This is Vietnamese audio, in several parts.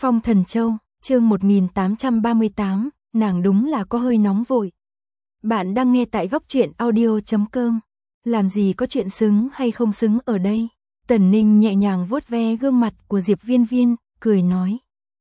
Phong Thần Châu, chương 1838, nàng đúng là có hơi nóng vội. Bạn đang nghe tại góc truyện audio.com. Làm gì có chuyện xứng hay không xứng ở đây? Tần Ninh nhẹ nhàng vuốt ve gương mặt của Diệp Viên Viên, cười nói.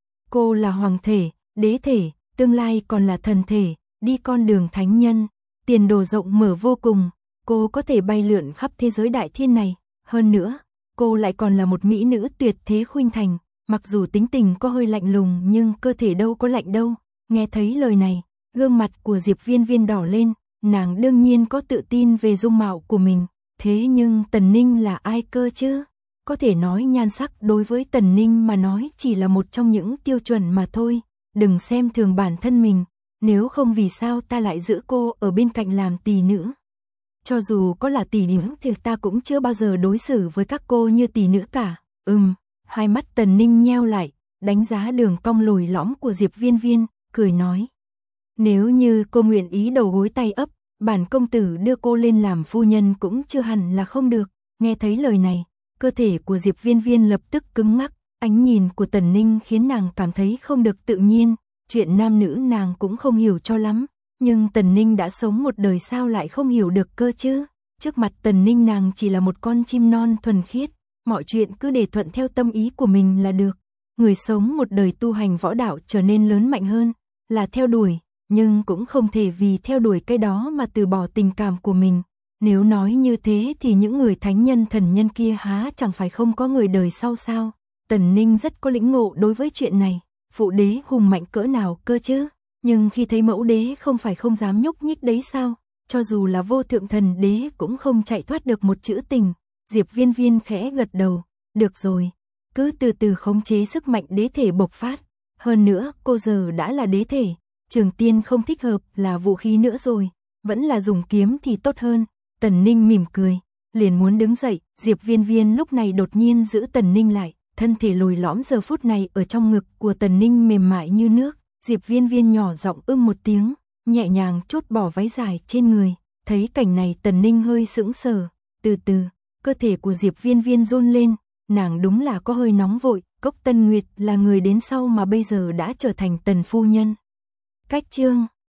Cô là hoàng thể, đế thể, tương lai còn là thần thể, đi con đường thánh nhân, tiền đồ rộng mở vô cùng, cô có thể bay lượn khắp thế giới đại thiên này. Hơn nữa, cô lại còn là một mỹ nữ tuyệt thế khuynh thành, mặc dù tính tình có hơi lạnh lùng nhưng cơ thể đâu có lạnh đâu. Nghe thấy lời này, gương mặt của Diệp Viên Viên đỏ lên, nàng đương nhiên có tự tin về dung mạo của mình, thế nhưng Tần Ninh là ai cơ chứ? Có thể nói nhan sắc đối với Tần Ninh mà nói chỉ là một trong những tiêu chuẩn mà thôi, đừng xem thường bản thân mình, nếu không vì sao ta lại giữ cô ở bên cạnh làm tỳ nữ. Cho dù có là tỳ nữ thì ta cũng chưa bao giờ đối xử với các cô như tỳ nữ cả. Hai mắt Tần Ninh nheo lại, đánh giá đường cong lồi lõm của Diệp Viên Viên, cười nói. Nếu như cô nguyện ý đầu gối tay ấp, bản công tử đưa cô lên làm phu nhân cũng chưa hẳn là không được. Nghe thấy lời này, cơ thể của Diệp Viên Viên lập tức cứng ngắc, ánh nhìn của Tần Ninh khiến nàng cảm thấy không được tự nhiên, chuyện nam nữ nàng cũng không hiểu cho lắm, nhưng Tần Ninh đã sống một đời sao lại không hiểu được cơ chứ. Trước mặt Tần Ninh nàng chỉ là một con chim non thuần khiết, mọi chuyện cứ để thuận theo tâm ý của mình là được. Người sống một đời tu hành võ đạo trở nên lớn mạnh hơn, là theo đuổi, nhưng cũng không thể vì theo đuổi cái đó mà từ bỏ tình cảm của mình. Nếu nói như thế thì những người thánh nhân thần nhân kia há chẳng phải không có người đời sau sao? Tần Ninh rất có lĩnh ngộ đối với chuyện này, phụ đế hùng mạnh cỡ nào cơ chứ? Nhưng khi thấy mẫu đế không phải không dám nhúc nhích đấy sao? Cho dù là vô thượng thần đế cũng không chạy thoát được một chữ tình. Diệp Viên Viên khẽ gật đầu, được rồi, cứ từ từ khống chế sức mạnh đế thể bộc phát. Hơn nữa, cô giờ đã là đế thể, trường tiên không thích hợp là vũ khí nữa rồi, vẫn là dùng kiếm thì tốt hơn. Tần Ninh mỉm cười, liền muốn đứng dậy, Diệp Viên Viên lúc này đột nhiên giữ Tần Ninh lại, thân thể lồi lõm giờ phút này ở trong ngực của Tần Ninh mềm mại như nước. Diệp Viên Viên nhỏ giọng một tiếng, nhẹ nhàng trút bỏ váy dài trên người. Thấy cảnh này Tần Ninh hơi sững sờ, từ từ, cơ thể của Diệp Viên Viên run lên, nàng đúng là có hơi nóng vội, Cốc Tân Nguyệt là người đến sau mà bây giờ đã trở thành Tần phu nhân. Cách chương